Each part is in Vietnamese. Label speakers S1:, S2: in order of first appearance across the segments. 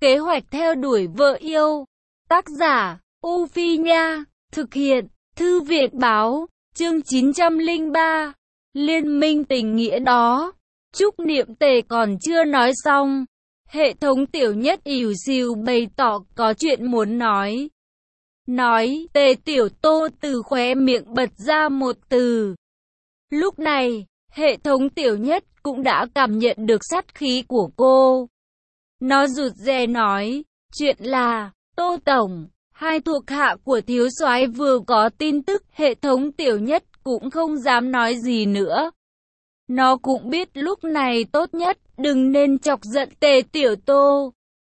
S1: Kế hoạch theo đuổi vợ yêu. Tác giả, U Phi Nha. Thực hiện, Thư viện Báo. Chương 903. Liên minh tình nghĩa đó. Trúc Niệm Tề còn chưa nói xong. Hệ thống Tiểu Nhất ỉu xìu bày tỏ có chuyện muốn nói. Tề Tiểu Tô từ khóe miệng bật ra một từ. Lúc này, hệ thống Tiểu Nhất cũng đã cảm nhận được sát khí của cô. Nó rụt rè nói, chuyện là, Tô Tổng, hai thuộc hạ của thiếu soái vừa có tin tức. Hệ thống Tiểu Nhất cũng không dám nói gì nữa. Nó cũng biết lúc này tốt nhất đừng nên chọc giận Tề Tiểu Tô.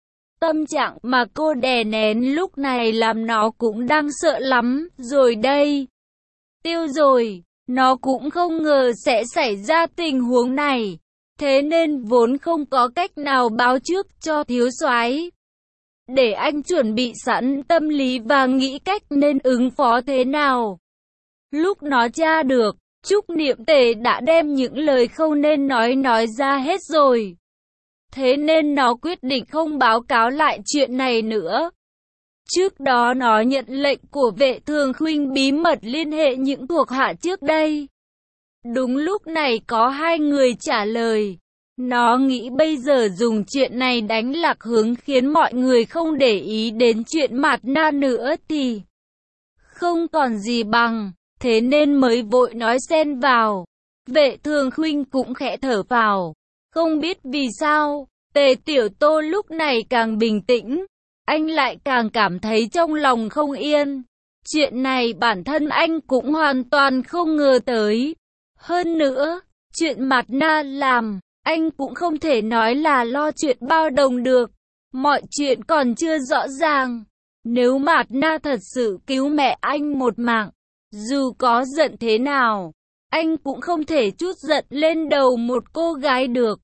S1: Tâm trạng mà cô đè nén lúc này làm nó cũng đang sợ lắm rồi đây. Tiêu rồi, nó cũng không ngờ sẽ xảy ra tình huống này. Thế nên vốn không có cách nào báo trước cho thiếu soái. Để anh chuẩn bị sẵn tâm lý và nghĩ cách nên ứng phó thế nào. Lúc nó tra được, Trúc Niệm Tề đã đem những lời không nên nói ra hết rồi. Thế nên nó quyết định không báo cáo lại chuyện này nữa. Trước đó nó nhận lệnh của Vệ Thường Khuynh bí mật liên hệ những thuộc hạ trước đây. Đúng lúc này có hai người trả lời. Nó nghĩ bây giờ dùng chuyện này đánh lạc hướng khiến mọi người không để ý đến chuyện Mạt Na nữa thì không còn gì bằng. Thế nên mới vội nói xen vào. Vệ Thường Khuynh cũng khẽ thở vào. Không biết vì sao, Tề Tiểu Tô lúc này càng bình tĩnh. Anh lại càng cảm thấy trong lòng không yên. Chuyện này bản thân anh cũng hoàn toàn không ngờ tới. Hơn nữa, chuyện Mạt Na làm, anh cũng không thể nói là lo chuyện bao đồng được. Mọi chuyện còn chưa rõ ràng. Nếu Mạt Na thật sự cứu mẹ anh một mạng, dù có giận thế nào, anh cũng không thể trút giận lên đầu một cô gái được.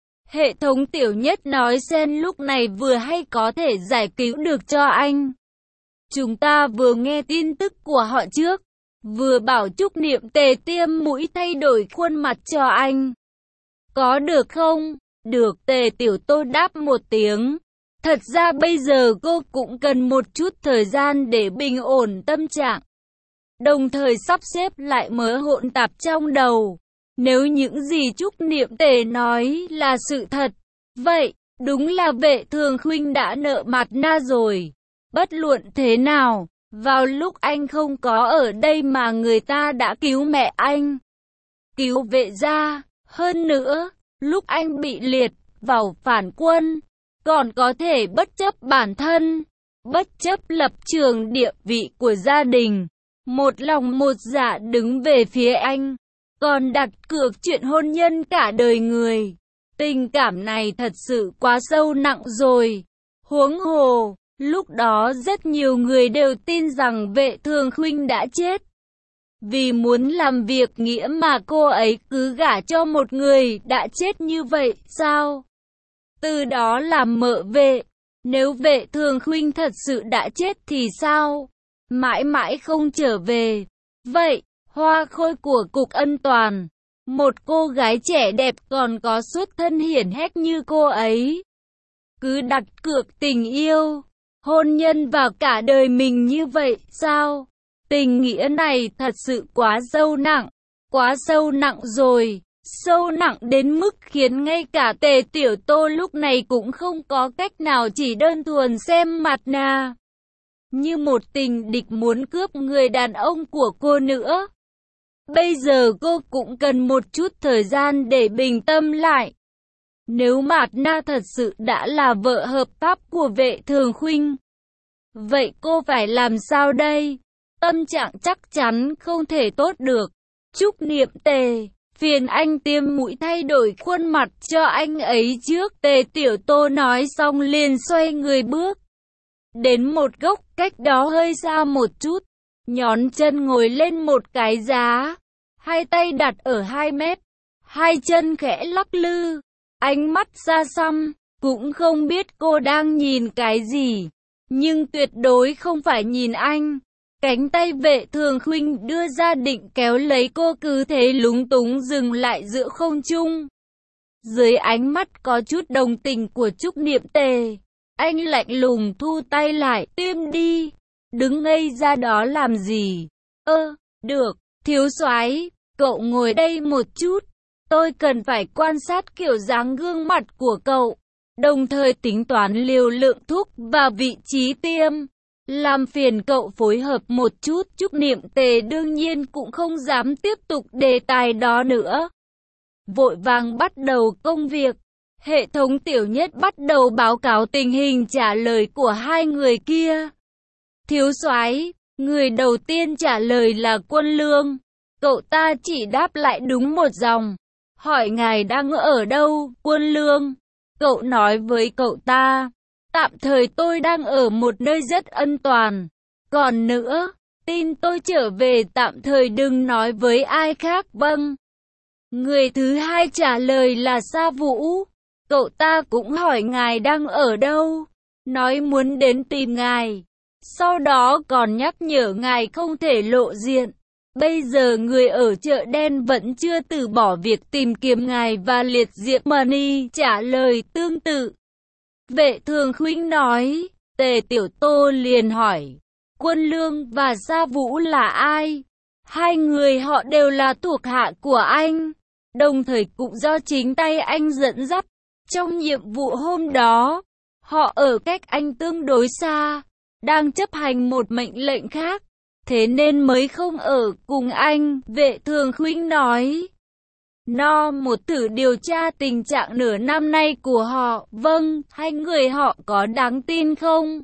S1: Hệ thống Tiểu Nhất nói xen lúc này vừa hay có thể giải cứu được cho anh. Chúng ta vừa nghe tin tức của họ trước, vừa bảo Trúc Niệm Tề tiêm mũi thay đổi khuôn mặt cho anh. Có được không? Được, Tề Tiểu Tô đáp một tiếng. Thật ra bây giờ cô cũng cần một chút thời gian để bình ổn tâm trạng. Đồng thời sắp xếp lại mớ hỗn tạp trong đầu. Nếu những gì Trúc Niệm Tề nói là sự thật, vậy đúng là Vệ Thường Khuynh đã nợ Mạt Na rồi. Bất luận thế nào, vào lúc anh không có ở đây mà người ta đã cứu mẹ anh, cứu Vệ gia. Hơn nữa, lúc anh bị liệt vào phản quân, còn có thể bất chấp bản thân, bất chấp lập trường địa vị của gia đình, một lòng một dạ đứng về phía anh, còn đặt cược chuyện hôn nhân cả đời người. Tình cảm này thật sự quá sâu nặng rồi. Huống hồ, lúc đó rất nhiều người đều tin rằng Vệ Thường Khuynh đã chết. Vì muốn làm việc nghĩa mà cô ấy cứ gả cho một người đã chết như vậy sao? Từ đó làm mợ Vệ. Nếu Vệ Thường Khuynh thật sự đã chết thì sao? Mãi mãi không trở về. Vậy, hoa khôi của Cục Ân Toàn, một cô gái trẻ đẹp còn có xuất thân hiển hách như cô ấy, cứ đặt cược tình yêu, hôn nhân vào cả đời mình như vậy sao? Tình nghĩa này thật sự quá sâu nặng rồi, sâu nặng đến mức khiến ngay cả Tề Tiểu Tô lúc này cũng không có cách nào chỉ đơn thuần xem Mạt Na như một tình địch muốn cướp người đàn ông của cô nữa. Bây giờ cô cũng cần một chút thời gian để bình tâm lại. Nếu Mạt Na thật sự đã là vợ hợp pháp của Vệ Thường Khuynh, vậy cô phải làm sao đây? Tâm trạng chắc chắn không thể tốt được. Trúc Niệm Tề, phiền anh tiêm mũi thay đổi khuôn mặt cho anh ấy trước. Tề Tiểu Tô nói xong liền xoay người bước đến một góc cách đó hơi xa một chút, nhón chân ngồi lên một cái giá, hai tay đặt ở 2 mét, hai chân khẽ lắc lư, ánh mắt xa xăm, cũng không biết cô đang nhìn cái gì, nhưng tuyệt đối không phải nhìn anh. Cánh tay Vệ Thường Khuynh đưa ra định kéo lấy cô, cứ thế lúng túng dừng lại giữa không trung. Dưới ánh mắt có chút đồng tình của Trúc Niệm Tề, Anh lạnh lùng thu tay lại, tiêm đi. Đứng ngây ra đó làm gì? Được, thiếu soái, cậu ngồi đây một chút. Tôi cần phải quan sát kiểu dáng gương mặt của cậu, đồng thời tính toán liều lượng thuốc và vị trí tiêm. Làm phiền cậu phối hợp một chút. Trúc Niệm Tề đương nhiên cũng không dám tiếp tục đề tài đó nữa. Vội vàng bắt đầu công việc. Hệ thống Tiểu Nhất bắt đầu báo cáo tình hình trả lời của hai người kia. Thiếu soái, người đầu tiên trả lời là Quân Lương. Cậu ta chỉ đáp lại đúng một dòng. Hỏi ngài đang ở đâu, Quân Lương? Cậu nói với cậu ta, tạm thời tôi đang ở một nơi rất an toàn. Còn nữa, tin tôi trở về tạm thời đừng nói với ai khác. Vâng. Người thứ hai trả lời là Sa Vũ. Cậu ta cũng hỏi ngài đang ở đâu, nói muốn đến tìm ngài. Sau đó còn nhắc nhở ngài không thể lộ diện. Bây giờ người ở chợ đen vẫn chưa từ bỏ việc tìm kiếm ngài và Liệt Diệp Mani trả lời tương tự. Vệ Thường Khuynh nói. Tề Tiểu Tô liền hỏi, Quân Lương và Sa Vũ là ai? Hai người họ đều là thuộc hạ của anh, đồng thời cũng do chính tay anh dẫn dắt. Trong nhiệm vụ hôm đó, họ ở cách anh tương đối xa, đang chấp hành một mệnh lệnh khác, thế nên mới không ở cùng anh. Vệ Thường Khuynh nói. Một thử điều tra tình trạng nửa năm nay của họ. Vâng, hai người họ có đáng tin không?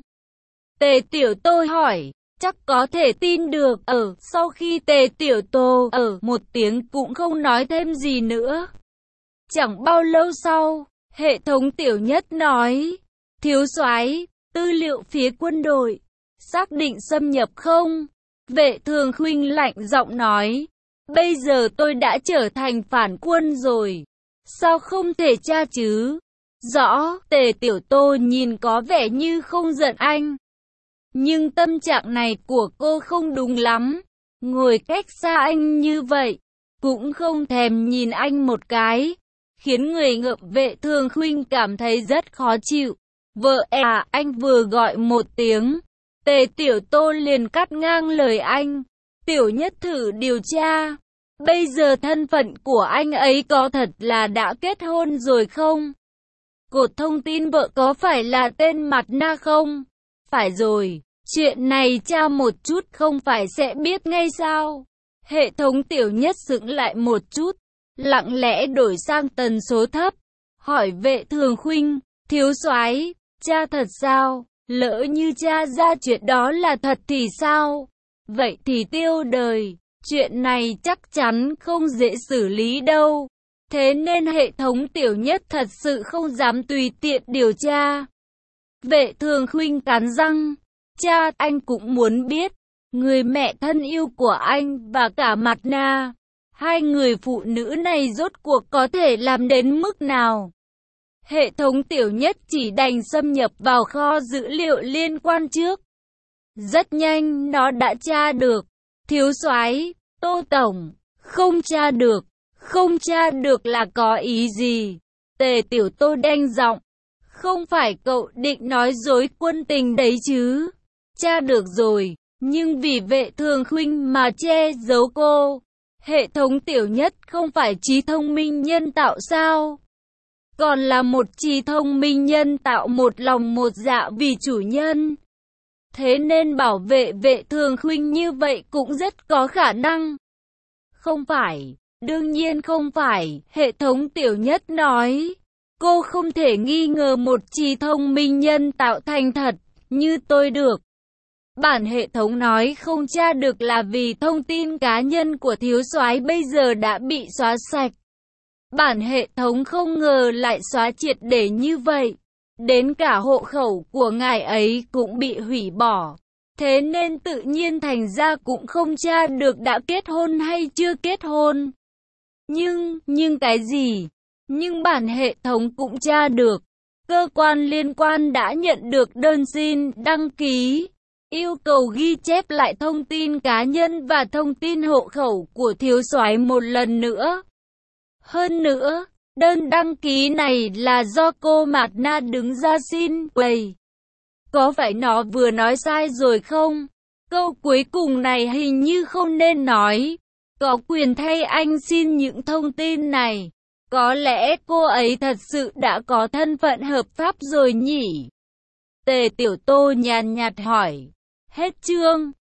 S1: Tề Tiểu Tô hỏi. Chắc có thể tin được. Sau khi Tề Tiểu Tô một tiếng cũng không nói thêm gì nữa. Chẳng bao lâu sau, hệ thống Tiểu Nhất nói, thiếu soái, tư liệu phía quân đội, xác định xâm nhập không? Vệ Thường Khuynh lạnh giọng nói, bây giờ tôi đã trở thành phản quân rồi, sao không thể tra chứ? Rõ. Tề Tiểu Tô nhìn có vẻ như không giận anh, nhưng tâm trạng này của cô không đúng lắm. Ngồi cách xa anh như vậy, cũng không thèm nhìn anh một cái, khiến người ngợm Vệ Thường Khuynh cảm thấy rất khó chịu. Vợ à, anh vừa gọi một tiếng. Tề Tiểu Tô liền cắt ngang lời anh. Tiểu Nhất thử điều tra. Bây giờ thân phận của anh ấy có thật là đã kết hôn rồi không? Cột thông tin vợ có phải là tên Mặt Na không? Phải rồi, chuyện này tra một chút không phải sẽ biết ngay sao? Hệ thống Tiểu Nhất sững lại một chút, lặng lẽ đổi sang tần số thấp, hỏi Vệ Thường Khuynh, thiếu soái, tra thật sao? Lỡ như tra ra chuyện đó là thật thì sao? Vậy thì tiêu đời, chuyện này chắc chắn không dễ xử lý đâu. Thế nên hệ thống Tiểu Nhất thật sự không dám tùy tiện điều tra. Vệ Thường Khuynh cắn răng, cha, anh cũng muốn biết, người mẹ thân yêu của anh và cả Mặt Na, hai người phụ nữ này rốt cuộc có thể làm đến mức nào? Hệ thống Tiểu Nhất chỉ đành xâm nhập vào kho dữ liệu liên quan trước. Rất nhanh nó đã tra được. Thiếu soái, Tô Tổng, không tra được. Không tra được là có ý gì? Tề Tiểu Tô đanh giọng. Không phải cậu định nói dối quân tình đấy chứ? Tra được rồi, nhưng vì Vệ Thường Khuynh mà che giấu cô. Hệ thống Tiểu Nhất không phải trí thông minh nhân tạo sao? Còn là một trí thông minh nhân tạo một lòng một dạ vì chủ nhân. Thế nên bảo vệ Vệ Thường Khuynh như vậy cũng rất có khả năng. Không phải, đương nhiên không phải, hệ thống Tiểu Nhất nói. Cô không thể nghi ngờ một trí thông minh nhân tạo thành thật, như tôi được. Bản hệ thống nói không tra được là vì thông tin cá nhân của thiếu soái bây giờ đã bị xóa sạch. Bản hệ thống không ngờ lại xóa triệt để như vậy. Đến cả hộ khẩu của ngài ấy cũng bị hủy bỏ. Thế nên tự nhiên thành ra cũng không tra được đã kết hôn hay chưa kết hôn. Nhưng cái gì? Nhưng bản hệ thống cũng tra được. Cơ quan liên quan đã nhận được đơn xin đăng ký, yêu cầu ghi chép lại thông tin cá nhân và thông tin hộ khẩu của thiếu soái một lần nữa. Hơn nữa, đơn đăng ký này là do cô Mạt Na đứng ra xin quầy. Có phải nó vừa nói sai rồi không? Câu cuối cùng này hình như không nên nói. Có quyền thay anh xin những thông tin này. Có lẽ cô ấy thật sự đã có thân phận hợp pháp rồi nhỉ? Tề Tiểu Tô nhàn nhạt hỏi. Hết chương.